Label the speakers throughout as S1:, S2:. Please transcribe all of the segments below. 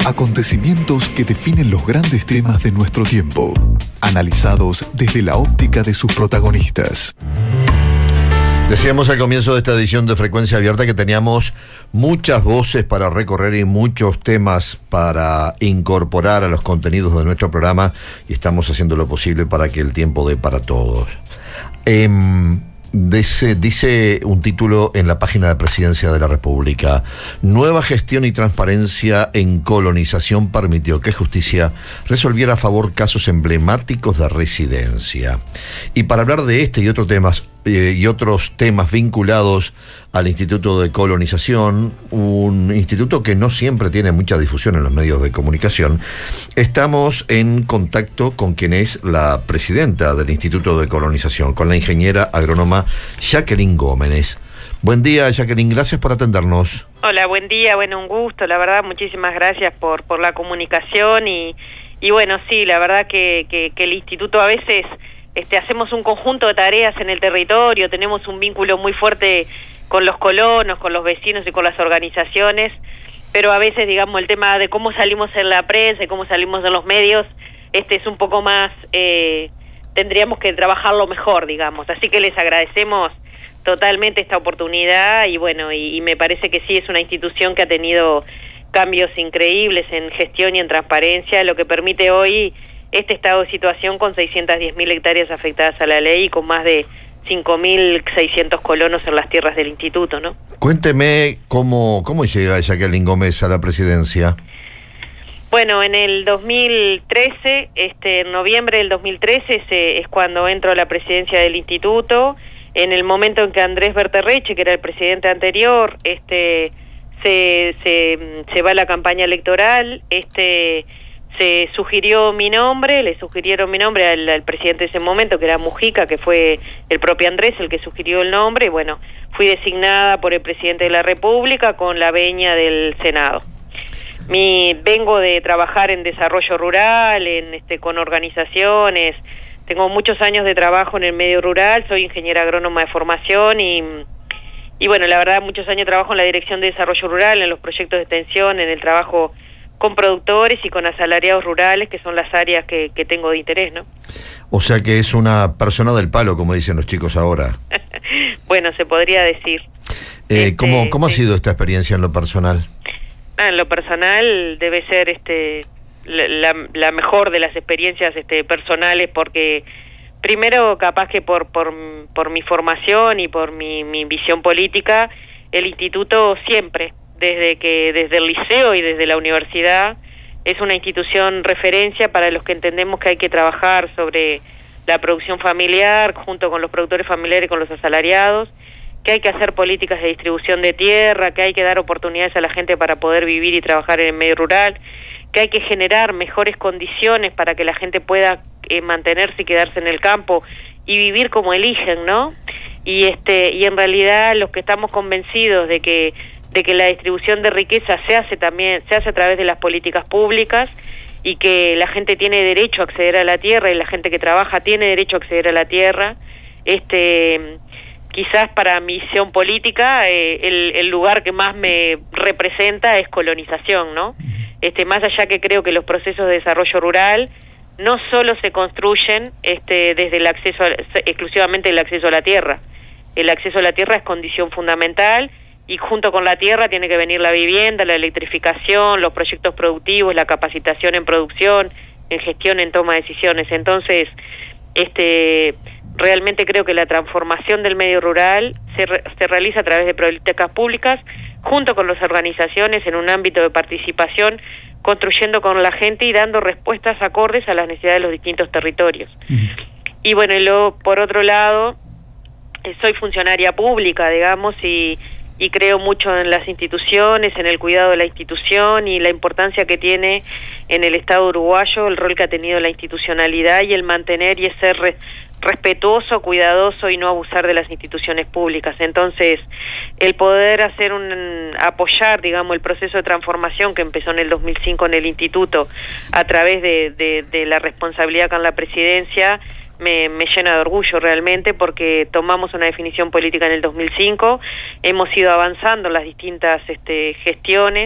S1: Acontecimientos que definen los grandes temas de nuestro tiempo, analizados desde la óptica de sus protagonistas.
S2: Decíamos al comienzo de esta edición de Frecuencia Abierta que teníamos muchas voces para recorrer y muchos temas para incorporar a los contenidos de nuestro programa, y estamos haciendo lo posible para que el tiempo dé para todos. Dice un título en la página de Presidencia de la República: nueva gestión y transparencia en colonización permitió que Justicia resolviera a favor casos emblemáticos de residencia. Y para hablar de este y otros temas vinculados al Instituto de Colonización, un instituto que no siempre tiene mucha difusión en los medios de comunicación, estamos en contacto con quien es la presidenta del Instituto de Colonización, con la ingeniera agrónoma Jacqueline Gómez. Buen día, Jacqueline, gracias por atendernos.
S3: Hola, buen día, bueno, un gusto, la verdad, muchísimas gracias por la comunicación y bueno, sí, la verdad que el instituto a veces hacemos un conjunto de tareas en el territorio, tenemos un vínculo muy fuerte con los colonos, con los vecinos y con las organizaciones, pero a veces, digamos, el tema de cómo salimos en la prensa y cómo salimos en los medios, es un poco más, tendríamos que trabajarlo mejor, digamos, así que les agradecemos totalmente esta oportunidad y bueno, y me parece que sí es una institución que ha tenido cambios increíbles en gestión y en transparencia, lo que permite hoy este estado de situación con 610.000 hectáreas afectadas a la ley y con más de 5.600 colonos en las tierras del instituto, ¿no? Cuénteme cómo llega Jacqueline Gómez a la presidencia. Bueno, en el 2013, en noviembre del 2013 es cuando entro a la presidencia del instituto, en el momento en que Andrés Berterreche, que era el presidente anterior, se va a la campaña electoral, se sugirió mi nombre, le sugirieron mi nombre al presidente de ese momento, que era Mujica, que fue el propio Andrés el que sugirió el nombre, y bueno, fui designada por el presidente de la República con la venia del Senado. Vengo de trabajar en desarrollo rural, con organizaciones, tengo muchos años de trabajo en el medio rural, soy ingeniera agrónoma de formación y bueno, la verdad, muchos años de trabajo en la Dirección de Desarrollo Rural, en los proyectos de extensión, en el trabajo con productores y con asalariados rurales, que son las áreas que tengo de interés, ¿no? O sea que es una persona del palo, como dicen los chicos ahora. Bueno, se podría decir. ¿Cómo ha sido esta experiencia en lo personal? En lo personal debe ser la mejor de las experiencias personales, porque primero, capaz que por mi formación y por mi visión política, el instituto siempre, desde el liceo y desde la universidad, es una institución referencia para los que entendemos que hay que trabajar sobre la producción familiar, junto con los productores familiares y con los asalariados, que hay que hacer políticas de distribución de tierra, que hay que dar oportunidades a la gente para poder vivir y trabajar en el medio rural, que hay que generar mejores condiciones para que la gente pueda mantenerse y quedarse en el campo y vivir como eligen, ¿no? Y en realidad los que estamos convencidos de que la distribución de riqueza se hace a través de las políticas públicas, y que la gente tiene derecho a acceder a la tierra y la gente que trabaja tiene derecho a acceder a la tierra. Quizás para mi visión política el lugar que más me representa es colonización, ¿no? Más allá que creo que los procesos de desarrollo rural no solo se construyen desde el acceso exclusivamente el acceso a la tierra. El acceso a la tierra es condición fundamental, y junto con la tierra tiene que venir la vivienda, la electrificación, los proyectos productivos, la capacitación en producción, en gestión, en toma de decisiones. Entonces, realmente creo que la transformación del medio rural se realiza a través de políticas públicas, junto con las organizaciones en un ámbito de participación, construyendo con la gente y dando respuestas acordes a las necesidades de los distintos territorios. Y bueno, luego, por otro lado, soy funcionaria pública, digamos, y creo mucho en las instituciones, en el cuidado de la institución y la importancia que tiene en el Estado uruguayo, el rol que ha tenido la institucionalidad y el mantener y ser respetuoso, cuidadoso y no abusar de las instituciones públicas. Entonces, el poder apoyar, digamos, el proceso de transformación que empezó en el 2005 en el instituto a través de la responsabilidad con la presidencia, me llena de orgullo realmente, porque tomamos una definición política en el 2005, hemos ido avanzando en las distintas gestiones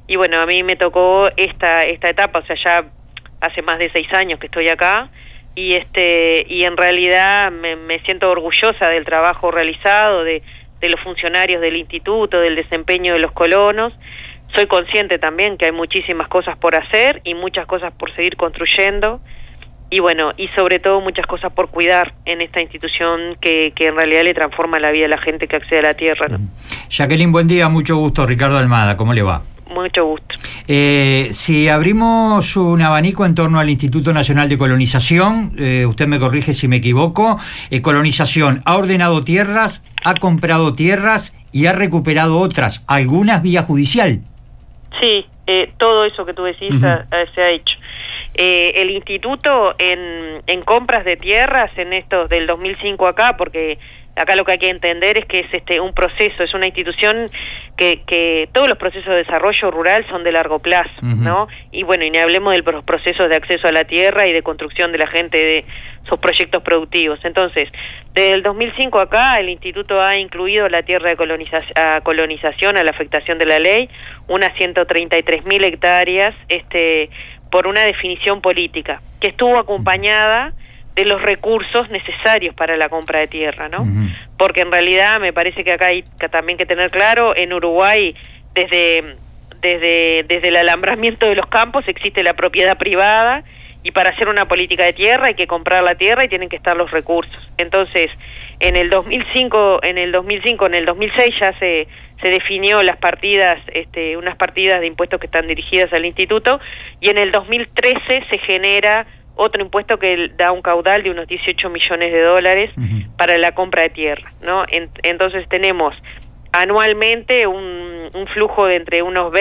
S3: y bueno, a mí me tocó esta etapa, o sea, ya hace más de 6 años que estoy acá, y en realidad me siento orgullosa del trabajo realizado, de los funcionarios del instituto, del desempeño de los colonos. Soy consciente también que hay muchísimas cosas por hacer y muchas cosas por seguir construyendo, y bueno, y sobre todo muchas cosas por cuidar en esta institución que en realidad le transforma la vida a la gente que accede a la tierra, ¿no?
S4: Jacqueline, buen día, mucho gusto. Ricardo Almada, ¿cómo le va?
S3: Mucho gusto.
S4: Si abrimos un abanico en torno al Instituto Nacional de Colonización, usted me corrige si me equivoco, colonización ha ordenado tierras, ha comprado tierras y ha recuperado otras, algunas vía judicial.
S3: Sí, todo eso que tú decís se ha hecho. El instituto en compras de tierras en estos del 2005 acá, porque acá lo que hay que entender es que es un proceso, es una institución que todos los procesos de desarrollo rural son de largo plazo, ¿no? Y bueno, y ni hablemos de los procesos de acceso a la tierra y de construcción de la gente de sus proyectos productivos. Entonces, desde el 2005 acá, el instituto ha incluido la tierra de colonización a la afectación de la ley, unas 133.000 hectáreas, por una definición política, que estuvo acompañada de los recursos necesarios para la compra de tierra, ¿no? Porque en realidad me parece que acá hay también que tener claro, en Uruguay, desde el alambramiento de los campos existe la propiedad privada, y para hacer una política de tierra hay que comprar la tierra y tienen que estar los recursos. Entonces, en el 2006 ya se definió las partidas, unas partidas de impuestos que están dirigidas al instituto, y en el 2013 se genera otro impuesto que da un caudal de unos 18 millones de dólares para la compra de tierra, ¿no? Entonces tenemos anualmente un flujo de entre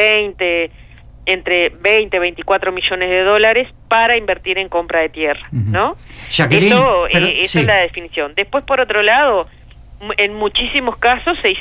S3: 24 millones de dólares para invertir en compra de tierra, ¿no?
S4: Jacqueline,
S3: esa es la definición. Después, por otro lado, en muchísimos casos se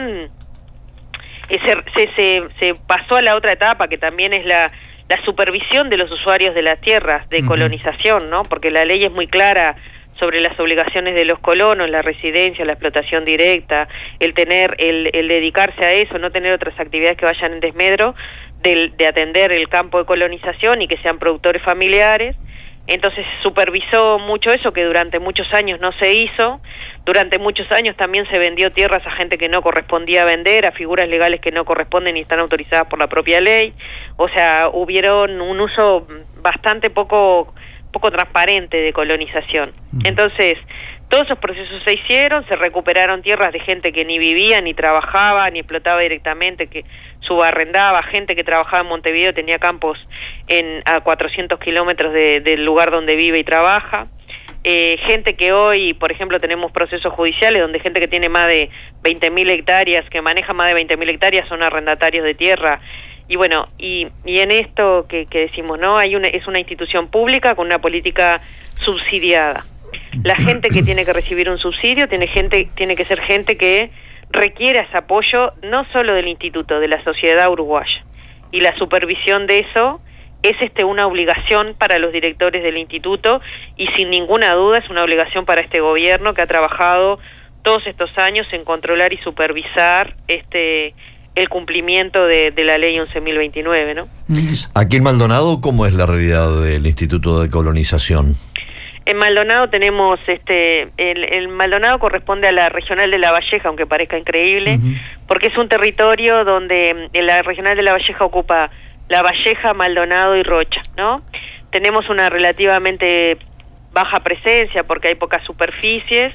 S3: pasó a la otra etapa, que también es la supervisión de los usuarios de las tierras de colonización, ¿no? Porque la ley es muy clara sobre las obligaciones de los colonos, la residencia, la explotación directa, el dedicarse a eso, no tener otras actividades que vayan en desmedro de atender el campo de colonización y que sean productores familiares. Entonces se supervisó mucho eso, que durante muchos años no se hizo. Durante muchos años también se vendió tierras a gente que no correspondía vender, a figuras legales que no corresponden y están autorizadas por la propia ley. O sea, hubieron un uso bastante poco transparente de colonización. Entonces, todos esos procesos se hicieron, se recuperaron tierras de gente que ni vivía, ni trabajaba, ni explotaba directamente, que subarrendaba, gente que trabajaba en Montevideo, tenía campos a 400 kilómetros del lugar donde vive y trabaja. Gente que hoy, por ejemplo, tenemos procesos judiciales donde gente que tiene más de 20.000 hectáreas, que maneja más de 20.000 hectáreas, son arrendatarios de tierra. Y bueno, y en esto que decimos, ¿no? Es una institución pública con una política subsidiada. La gente que tiene que recibir un subsidio tiene que ser gente que requiera ese apoyo, no solo del instituto, de la sociedad uruguaya. Y la supervisión de eso es una obligación para los directores del instituto, y sin ninguna duda es una obligación para este gobierno, que ha trabajado todos estos años en controlar y supervisar el cumplimiento de la ley 11.029, ¿no?
S2: Aquí en Maldonado, ¿cómo es la realidad del Instituto de Colonización?
S3: En Maldonado tenemos, el Maldonado corresponde a la Regional de La Valleja, aunque parezca increíble, porque es un territorio donde la Regional de La Valleja ocupa La Valleja, Maldonado y Rocha, ¿no? Tenemos una relativamente baja presencia porque hay pocas superficies,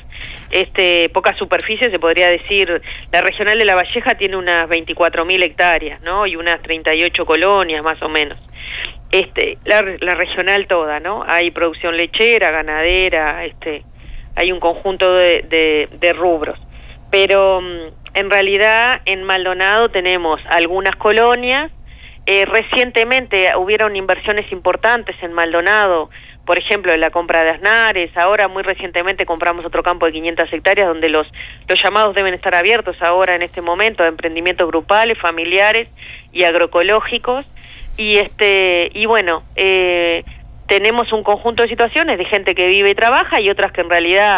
S3: se podría decir. La Regional de La Valleja tiene unas 24.000 hectáreas, ¿no? Y unas 38 colonias más o menos. La regional toda, ¿no? Hay producción lechera, ganadera, hay un conjunto de rubros. Pero en realidad en Maldonado tenemos algunas colonias. Recientemente hubieron inversiones importantes en Maldonado, por ejemplo, en la compra de Aznares. Ahora, muy recientemente, compramos otro campo de 500 hectáreas donde los llamados deben estar abiertos ahora en este momento a emprendimientos grupales, familiares y agroecológicos. Y bueno, tenemos un conjunto de situaciones de gente que vive y trabaja, y otras que en realidad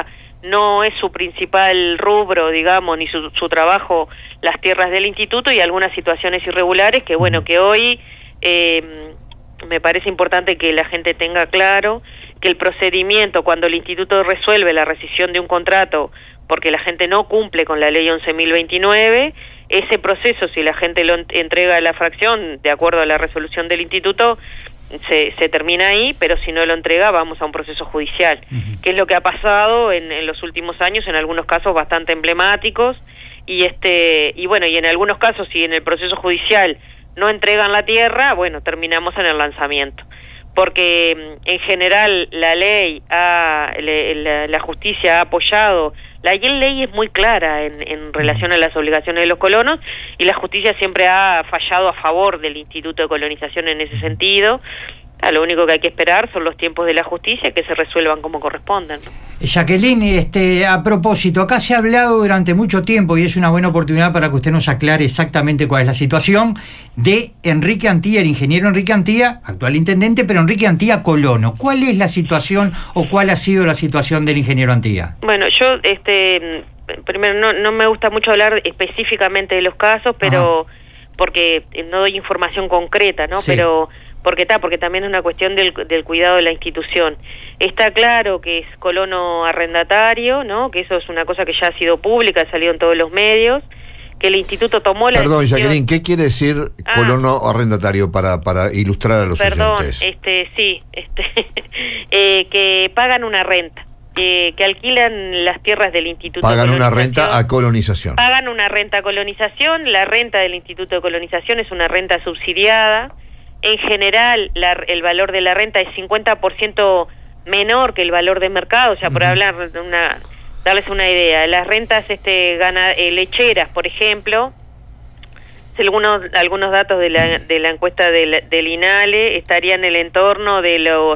S3: no es su principal rubro, digamos, ni su trabajo, las tierras del instituto, y algunas situaciones irregulares que, bueno, que hoy me parece importante que la gente tenga claro que el procedimiento, cuando el instituto resuelve la rescisión de un contrato porque la gente no cumple con la ley 11.029, ese proceso, si la gente lo entrega a la fracción de acuerdo a la resolución del instituto, se termina ahí, pero si no lo entrega vamos a un proceso judicial, que es lo que ha pasado en los últimos años, en algunos casos bastante emblemáticos, y bueno, y en algunos casos, si en el proceso judicial no entregan la tierra, bueno, terminamos en el lanzamiento, porque en general la ley, la justicia ha apoyado. La ley es muy clara en relación a las obligaciones de los colonos, y la justicia siempre ha fallado a favor del Instituto de Colonización en ese sentido. Lo único que hay que esperar son los tiempos de la justicia, que se resuelvan como corresponden, ¿no?
S4: Jacqueline, a propósito, acá se ha hablado durante mucho tiempo, y es una buena oportunidad para que usted nos aclare exactamente cuál es la situación, de Enrique Antía, el ingeniero Enrique Antía, actual intendente, pero Enrique Antía colono. ¿Cuál es la situación o cuál ha sido la situación del ingeniero Antía?
S3: Bueno, yo primero no me gusta mucho hablar específicamente de los casos, pero porque no doy información concreta, ¿no? Sí. Pero porque también es una cuestión del cuidado de la institución. Está claro que es colono arrendatario, ¿no? Que eso es una cosa que ya ha sido pública, ha salido en todos los medios, que el instituto tomó la decisión...
S2: Perdón, Jacqueline, ¿qué quiere decir colono arrendatario para ilustrar a los oyentes?
S3: Que pagan una renta, que alquilan las tierras del Instituto
S2: Pagan
S3: de Colonización.
S2: Una renta a colonización.
S3: Pagan una renta a colonización. La renta del Instituto de Colonización es una renta subsidiada. En general, el valor de la renta es 50% menor que el valor de mercado. O sea, por hablar darles una idea, las rentas lecheras, por ejemplo, algunos datos de la encuesta del INALE, estarían en el entorno de los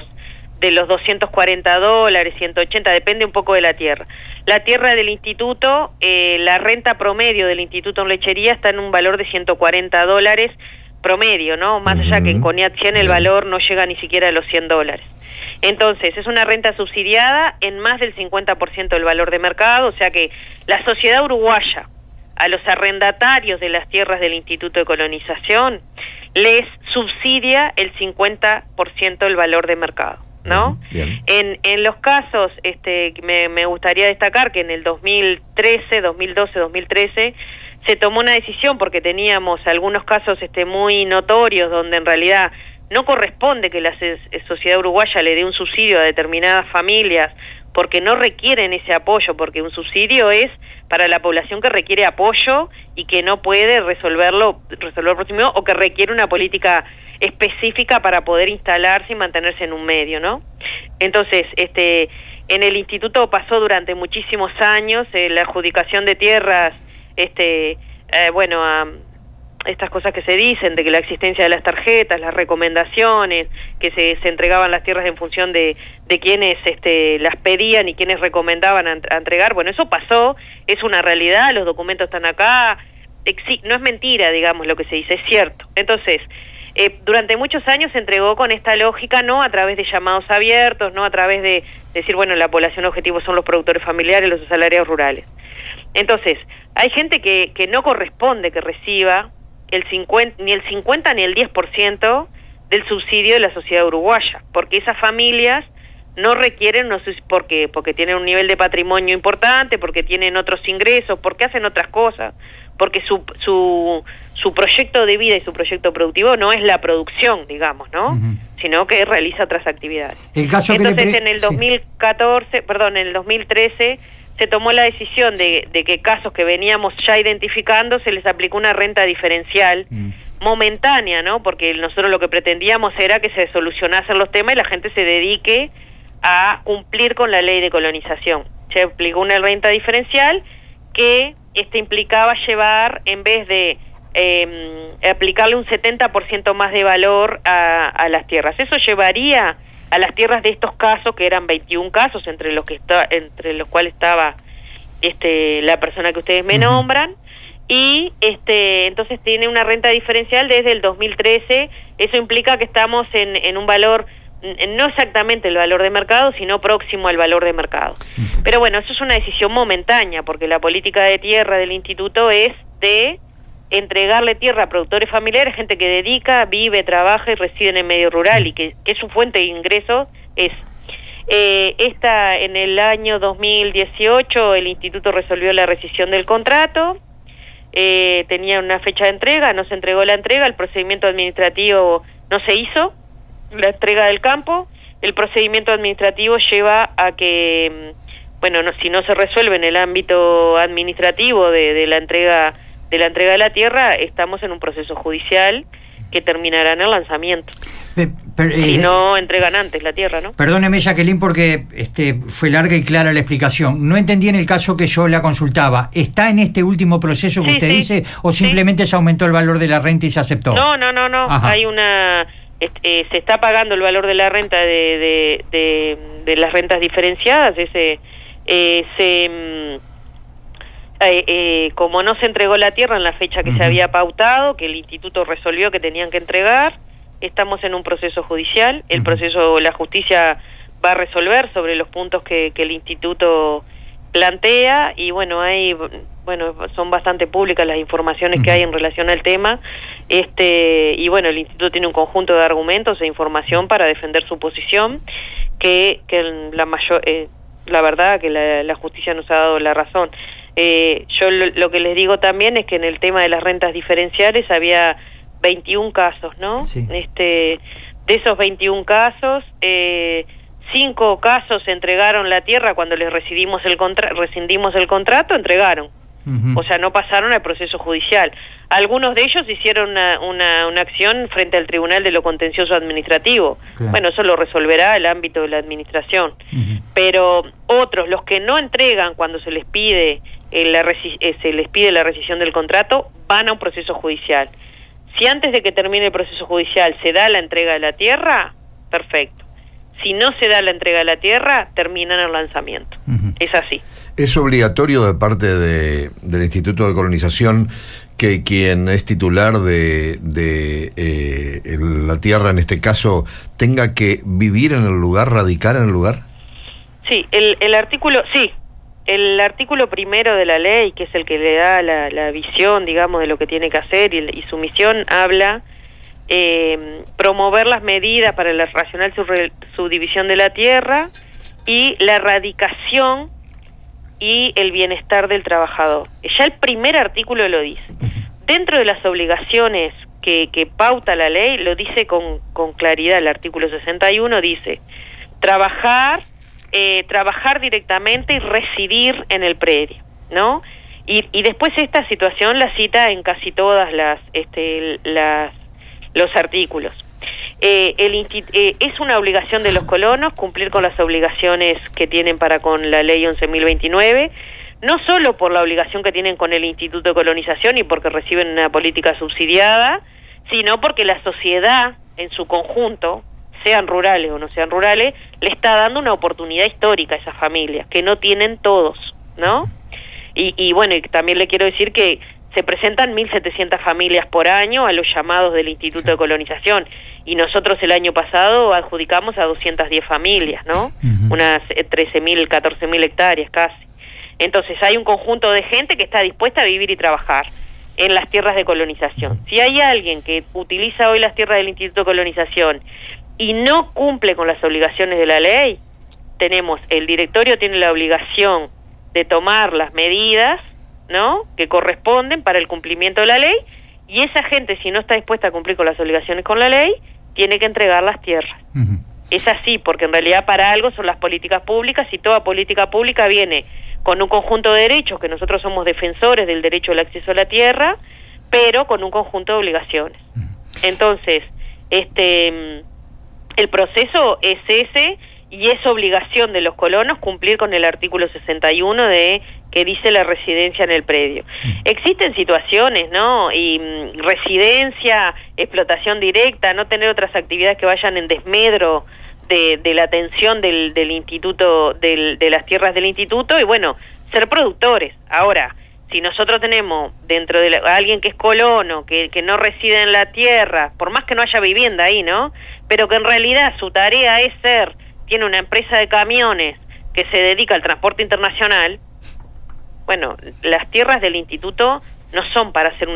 S3: $240, 180, depende un poco de la tierra. La tierra del instituto, la renta promedio del instituto en lechería está en un valor de $140 promedio, ¿no? Más allá que en CONIAT 100 el valor no llega ni siquiera a los $100. Entonces, es una renta subsidiada en más del 50% del valor de mercado, o sea que la sociedad uruguaya, a los arrendatarios de las tierras del Instituto de Colonización, les subsidia el 50% del valor de mercado, ¿no? Bien. En los casos, me gustaría destacar que en el 2013, 2012, 2013, se tomó una decisión porque teníamos algunos casos muy notorios donde en realidad no corresponde que la sociedad uruguaya le dé un subsidio a determinadas familias porque no requieren ese apoyo, porque un subsidio es para la población que requiere apoyo y que no puede resolver próximo, o que requiere una política específica para poder instalarse y mantenerse en un medio, ¿no? Entonces, en el instituto pasó durante muchísimos años la adjudicación de tierras, estas cosas que se dicen de que la existencia de las tarjetas, las recomendaciones, que se entregaban las tierras en función de quienes las pedían y quienes recomendaban a entregar. Bueno, eso pasó, es una realidad, los documentos están acá, no es mentira, digamos, lo que se dice, es cierto. Entonces, durante muchos años se entregó con esta lógica, no a través de llamados abiertos, no a través de decir, bueno, la población objetivo son los productores familiares, los asalariados rurales. Entonces, hay gente que no corresponde que reciba ni el 50 ni el 10% del subsidio de la sociedad uruguaya, porque esas familias no requieren, porque tienen un nivel de patrimonio importante, porque tienen otros ingresos, porque hacen otras cosas, porque su proyecto de vida y su proyecto productivo no es la producción, digamos, ¿no? Sino que realiza otras actividades. Entonces, en el 2013 se tomó la decisión de que casos que veníamos ya identificando se les aplicó una renta diferencial momentánea, ¿no? Porque nosotros lo que pretendíamos era que se solucionasen los temas y la gente se dedique a cumplir con la ley de colonización. Se aplicó una renta diferencial que implicaba llevar, en vez de aplicarle un 70% más de valor a las tierras. Eso llevaría a las tierras de estos casos, que eran 21 casos, entre los cuales estaba la persona que ustedes me nombran, y entonces tiene una renta diferencial desde el 2013. Eso implica que estamos en un valor no exactamente el valor de mercado, sino próximo al valor de mercado. Pero bueno, eso es una decisión momentánea, porque la política de tierra del instituto es de entregarle tierra a productores familiares, gente que dedica, vive, trabaja y reside en el medio rural, y que su fuente de ingresos es... en el año 2018 el instituto resolvió la rescisión del contrato, tenía una fecha de entrega, no se entregó la entrega, el procedimiento administrativo no se hizo, la entrega del campo, el procedimiento administrativo lleva a que, bueno, si no se resuelve en el ámbito administrativo de la entrega de la tierra, estamos en un proceso judicial que terminará en el lanzamiento. Si no entregan antes la tierra, ¿no?
S4: Perdóneme, Jacqueline, porque fue larga y clara la explicación. No entendí en el caso que yo la consultaba. ¿Está en este último proceso que usted dice o simplemente se aumentó el valor de la renta y se aceptó? No.
S3: Ajá. Hay una... se está pagando el valor de la renta de las rentas diferenciadas. Como no se entregó la tierra en la fecha que se había pautado, que el instituto resolvió que tenían que entregar, estamos en un proceso judicial. El proceso, la justicia va a resolver sobre los puntos que el instituto plantea, y bueno, son bastante públicas las informaciones que hay en relación al tema. Y bueno, el instituto tiene un conjunto de argumentos e información para defender su posición, que la verdad que la justicia nos ha dado la razón. Yo lo que les digo también es que en el tema de las rentas diferenciales había 21 casos, ¿no? Sí. De esos 21 casos, 5 casos entregaron la tierra cuando les rescindimos el contrato, entregaron. O sea, no pasaron al proceso judicial. Algunos de ellos hicieron una acción frente al Tribunal de lo Contencioso Administrativo. Claro. Bueno, eso lo resolverá el ámbito de la administración. Pero otros, los que no entregan cuando se les pide la rescisión del contrato, van a un proceso judicial. Si antes de que termine el proceso judicial se da la entrega de la tierra, perfecto. Si no se da la entrega de la tierra, terminan el lanzamiento. Es así.
S2: ¿Es obligatorio de parte del Instituto de Colonización que quien es titular de la tierra, en este caso, tenga que vivir en el lugar, radicar en el lugar?
S3: Sí, el artículo primero de la ley, que es el que le da la visión, digamos, de lo que tiene que hacer y su misión, habla promover las medidas para la racional subdivisión de la tierra y la erradicación y el bienestar del trabajador. Ya el primer artículo lo dice. Dentro de las obligaciones que pauta la ley, lo dice con claridad. El artículo 61 dice trabajar directamente y residir en el predio, ¿no? Y después esta situación la cita en casi todas los artículos. Es una obligación de los colonos cumplir con las obligaciones que tienen para con la ley 11.029, no solo por la obligación que tienen con el Instituto de Colonización y porque reciben una política subsidiada, sino porque la sociedad en su conjunto, sean rurales o no sean rurales, le está dando una oportunidad histórica a esas familias, que no tienen todos, ¿no? Y bueno, y también le quiero decir que se presentan 1.700 familias por año a los llamados del Instituto de Colonización, y nosotros el año pasado adjudicamos a 210 familias, ¿no? Unas 13.000, 14.000 hectáreas casi. Entonces hay un conjunto de gente que está dispuesta a vivir y trabajar en las tierras de colonización. Si hay alguien que utiliza hoy las tierras del Instituto de Colonización y no cumple con las obligaciones de la ley, el directorio tiene la obligación de tomar las medidas, ¿no?, que corresponden para el cumplimiento de la ley, y esa gente, si no está dispuesta a cumplir con las obligaciones con la ley, tiene que entregar las tierras. Es así, porque en realidad para algo son las políticas públicas, y toda política pública viene con un conjunto de derechos, que nosotros somos defensores del derecho al acceso a la tierra, pero con un conjunto de obligaciones. Entonces, el proceso es ese, y es obligación de los colonos cumplir con el artículo 61 que dice la residencia en el predio. Existen situaciones, ¿no? Y residencia, explotación directa, no tener otras actividades que vayan en desmedro de la atención del instituto, de las tierras del instituto, y bueno, ser productores. Ahora, si nosotros tenemos dentro de alguien que es colono, que no reside en la tierra, por más que no haya vivienda ahí, ¿no?, pero que en realidad su tarea tiene una empresa de camiones que se dedica al transporte internacional, bueno, las tierras del instituto no son para hacer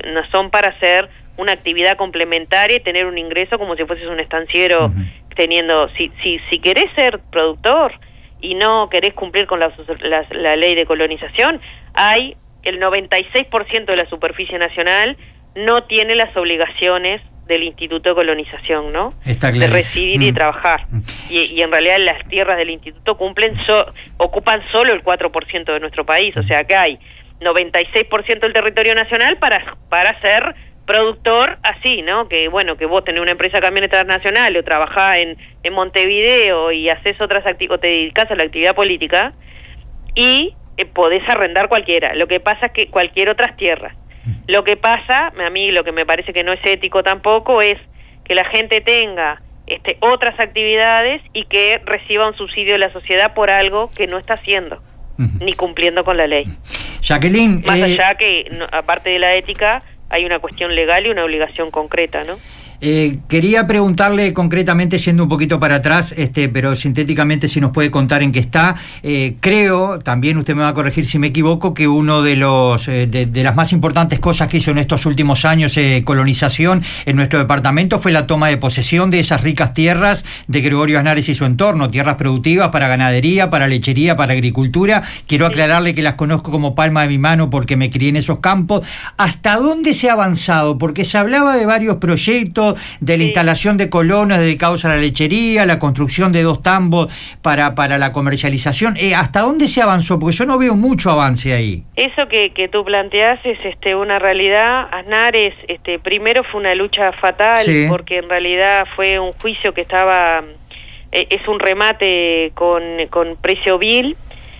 S3: una actividad complementaria y tener un ingreso como si fueses un estanciero teniendo, si querés ser productor y no querés cumplir con la ley de colonización, hay el 96% de la superficie nacional no tiene las obligaciones del Instituto de Colonización, ¿no? De residir y trabajar. Y en realidad las tierras del instituto ocupan solo el 4% de nuestro país, o sea que hay 96% del territorio nacional para ser productor así, ¿no? Que bueno, que vos tenés una empresa de camiones transnacional o trabajás en Montevideo y haces otras actividades, o te dedicás a la actividad política y podés arrendar cualquiera. Lo que pasa es que cualquier otras tierras. Lo que pasa, a mí lo que me parece que no es ético tampoco es que la gente tenga otras actividades y que reciba un subsidio de la sociedad por algo que no está haciendo, ni cumpliendo con la ley.
S4: Jacqueline,
S3: más allá que, aparte de la ética, hay una cuestión legal y una obligación concreta, ¿no?
S4: Quería preguntarle concretamente, yendo un poquito para atrás, pero sintéticamente si nos puede contar en qué está. Creo, también usted me va a corregir si me equivoco, que uno de los de las más importantes cosas que hizo en estos últimos años colonización en nuestro departamento fue la toma de posesión de esas ricas tierras de Gregorio Aznares y su entorno, tierras productivas para ganadería, para lechería, para agricultura. Quiero aclararle que las conozco como palma de mi mano porque me crié en esos campos. ¿Hasta dónde se ha avanzado? Porque se hablaba de varios proyectos, de la instalación de colonos dedicados a la lechería, la construcción de 2 tambos para la comercialización. ¿Hasta dónde se avanzó? Porque yo no veo mucho avance ahí.
S3: Eso que tú planteás es una realidad. Aznares, primero fue una lucha fatal, porque en realidad fue un juicio que estaba, es un remate con precio vil.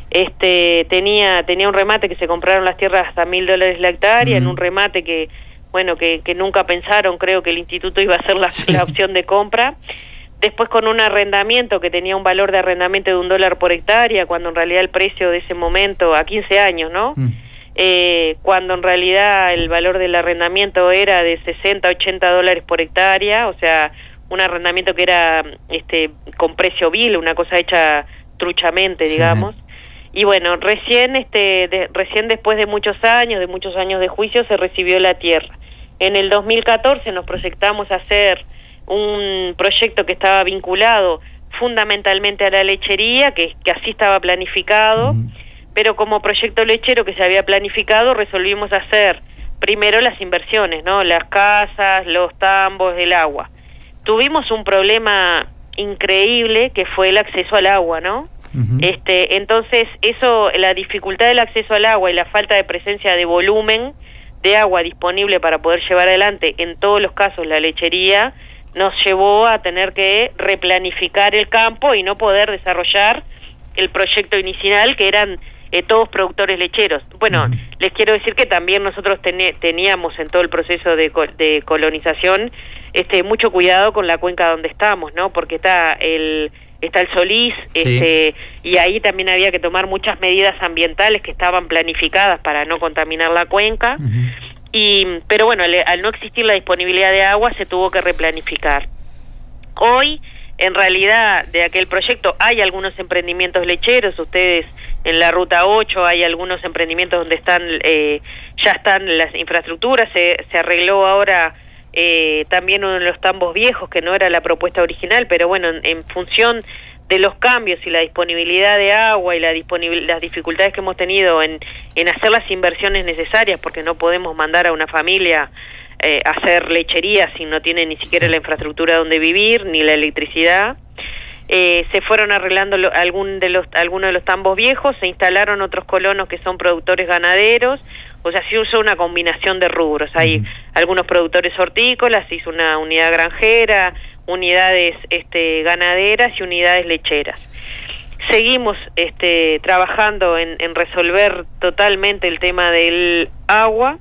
S3: Tenía un remate que se compraron las tierras hasta $1.000 la hectárea, en un remate que nunca pensaron, creo que el instituto iba a ser la opción de compra. Después con un arrendamiento que tenía un valor de arrendamiento de $1 por hectárea, cuando en realidad el precio de ese momento, a 15 años, ¿no? Cuando en realidad el valor del arrendamiento era de $60-80 por hectárea, o sea, un arrendamiento que era con precio vil, una cosa hecha truchamente, digamos. Y bueno, recién después de muchos años de juicio se recibió la tierra. En el 2014 nos proyectamos a hacer un proyecto que estaba vinculado fundamentalmente a la lechería, que así estaba planificado, pero como proyecto lechero que se había planificado, resolvimos hacer primero las inversiones, ¿no? Las casas, los tambos, el agua. Tuvimos un problema increíble que fue el acceso al agua, ¿no? Entonces la dificultad del acceso al agua y la falta de presencia de volumen de agua disponible para poder llevar adelante en todos los casos la lechería nos llevó a tener que replanificar el campo y no poder desarrollar el proyecto inicial, que eran todos productores lecheros. Bueno, les quiero decir que también nosotros teníamos en todo el proceso de colonización mucho cuidado con la cuenca donde estamos, ¿no? Porque está el Solís, y ahí también había que tomar muchas medidas ambientales que estaban planificadas para no contaminar la cuenca, pero bueno, al no existir la disponibilidad de agua se tuvo que replanificar. Hoy, en realidad, de aquel proyecto hay algunos emprendimientos lecheros. Ustedes en la Ruta 8 hay algunos emprendimientos donde ya están las infraestructuras. Se arregló ahora también uno de los tambos viejos, que no era la propuesta original, pero bueno, en función de los cambios y la disponibilidad de agua y las dificultades que hemos tenido en hacer las inversiones necesarias, porque no podemos mandar a una familia a hacer lechería si no tiene ni siquiera la infraestructura donde vivir, ni la electricidad. Se fueron arreglando algunos de los tambos viejos, se instalaron otros colonos que son productores ganaderos. O sea, se usó una combinación de rubros. Hay algunos productores hortícolas, se hizo una unidad granjera, unidades ganaderas y unidades lecheras. Seguimos trabajando en resolver totalmente el tema del agua.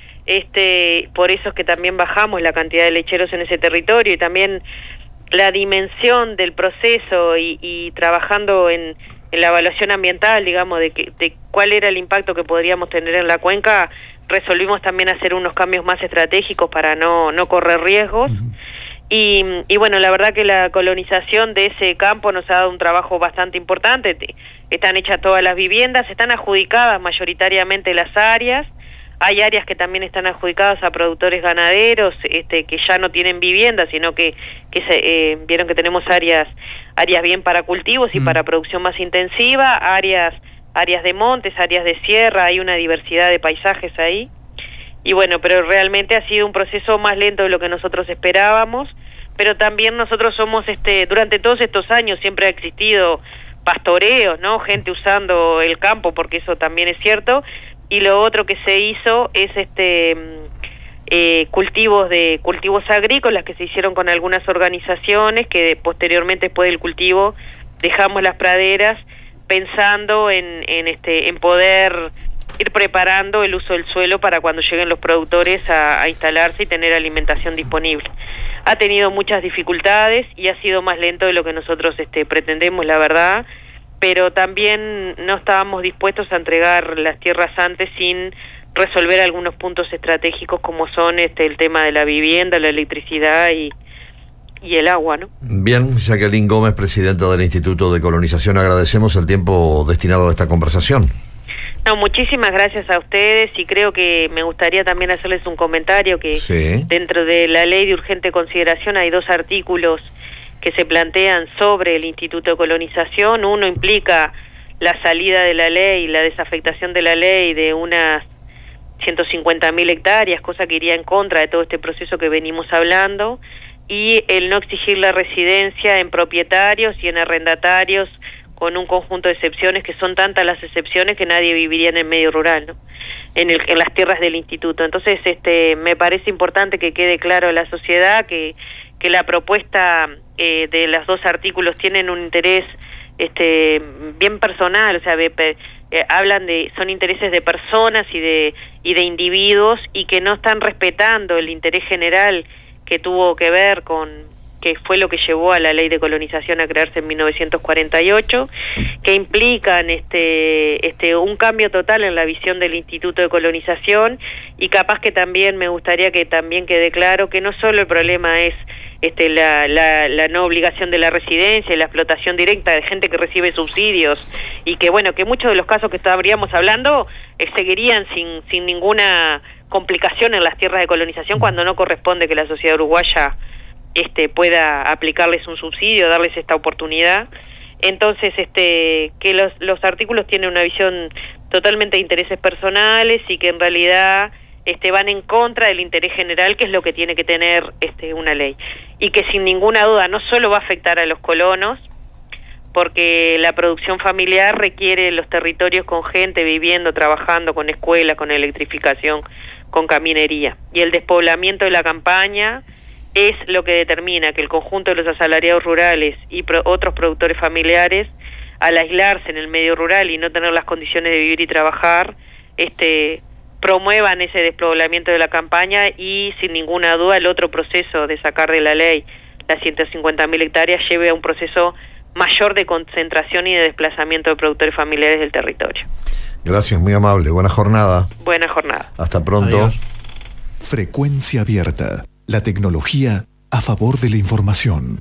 S3: Por eso es que también bajamos la cantidad de lecheros en ese territorio, y también la dimensión del proceso y trabajando en la evaluación ambiental, digamos, de cuál era el impacto que podríamos tener en la cuenca. Resolvimos también hacer unos cambios más estratégicos para no correr riesgos. Y bueno, la verdad que la colonización de ese campo nos ha dado un trabajo bastante importante. Están hechas todas las viviendas, están adjudicadas mayoritariamente las áreas. Hay áreas que también están adjudicadas a productores ganaderos, que ya no tienen vivienda, sino que vieron que tenemos áreas bien para cultivos y para producción más intensiva, áreas de montes, áreas de sierra, hay una diversidad de paisajes ahí. Y bueno, pero realmente ha sido un proceso más lento de lo que nosotros esperábamos, pero también nosotros somos, durante todos estos años siempre ha existido pastoreos, ¿no? Gente usando el campo, porque eso también es cierto. Y lo otro que se hizo es cultivos agrícolas que se hicieron con algunas organizaciones, que posteriormente, después del cultivo, dejamos las praderas pensando en poder ir preparando el uso del suelo para cuando lleguen los productores a instalarse y tener alimentación disponible. Ha tenido muchas dificultades y ha sido más lento de lo que nosotros pretendemos, la verdad, pero también no estábamos dispuestos a entregar las tierras antes sin resolver algunos puntos estratégicos como son el tema de la vivienda, la electricidad y el agua, ¿no?
S2: Bien, Jacqueline Gómez, presidenta del Instituto de Colonización, agradecemos el tiempo destinado a esta conversación.
S3: No, muchísimas gracias a ustedes, y creo que me gustaría también hacerles un comentario que dentro de la ley de urgente consideración hay 2 artículos que se plantean sobre el Instituto de Colonización. Uno implica la salida de la ley, la desafectación de la ley de unas 150.000 hectáreas, cosa que iría en contra de todo este proceso que venimos hablando, y el no exigir la residencia en propietarios y en arrendatarios, con un conjunto de excepciones, que son tantas las excepciones que nadie viviría en el medio rural, ¿no? En las tierras del instituto. Entonces, me parece importante que quede claro a la sociedad que la propuesta de los 2 artículos tienen un interés bien personal, o sea, son intereses de personas y de individuos, y que no están respetando el interés general que tuvo que ver que fue lo que llevó a la ley de colonización a crearse en 1948, que implican un cambio total en la visión del Instituto de Colonización, y capaz que también me gustaría que también quede claro que no solo el problema es la no obligación de la residencia y la explotación directa de gente que recibe subsidios, y que bueno, que muchos de los casos que estaríamos hablando seguirían sin ninguna complicación en las tierras de colonización, cuando no corresponde que la sociedad uruguaya pueda aplicarles un subsidio, darles esta oportunidad. Entonces, que los artículos tienen una visión totalmente de intereses personales, y que en realidad van en contra del interés general, que es lo que tiene que tener una ley, y que sin ninguna duda no solo va a afectar a los colonos, porque la producción familiar requiere los territorios con gente viviendo, trabajando, con escuelas, con electrificación, con caminería, y el despoblamiento de la campaña es lo que determina que el conjunto de los asalariados rurales y otros productores familiares, al aislarse en el medio rural y no tener las condiciones de vivir y trabajar, promuevan ese despoblamiento de la campaña, y sin ninguna duda el otro proceso de sacar de la ley las 150.000 hectáreas lleve a un proceso mayor de concentración y de desplazamiento de productores familiares del territorio.
S2: Gracias, muy amable. Buena jornada.
S3: Buena jornada.
S2: Hasta pronto.
S1: Adiós. Frecuencia Abierta. La tecnología a favor de la información.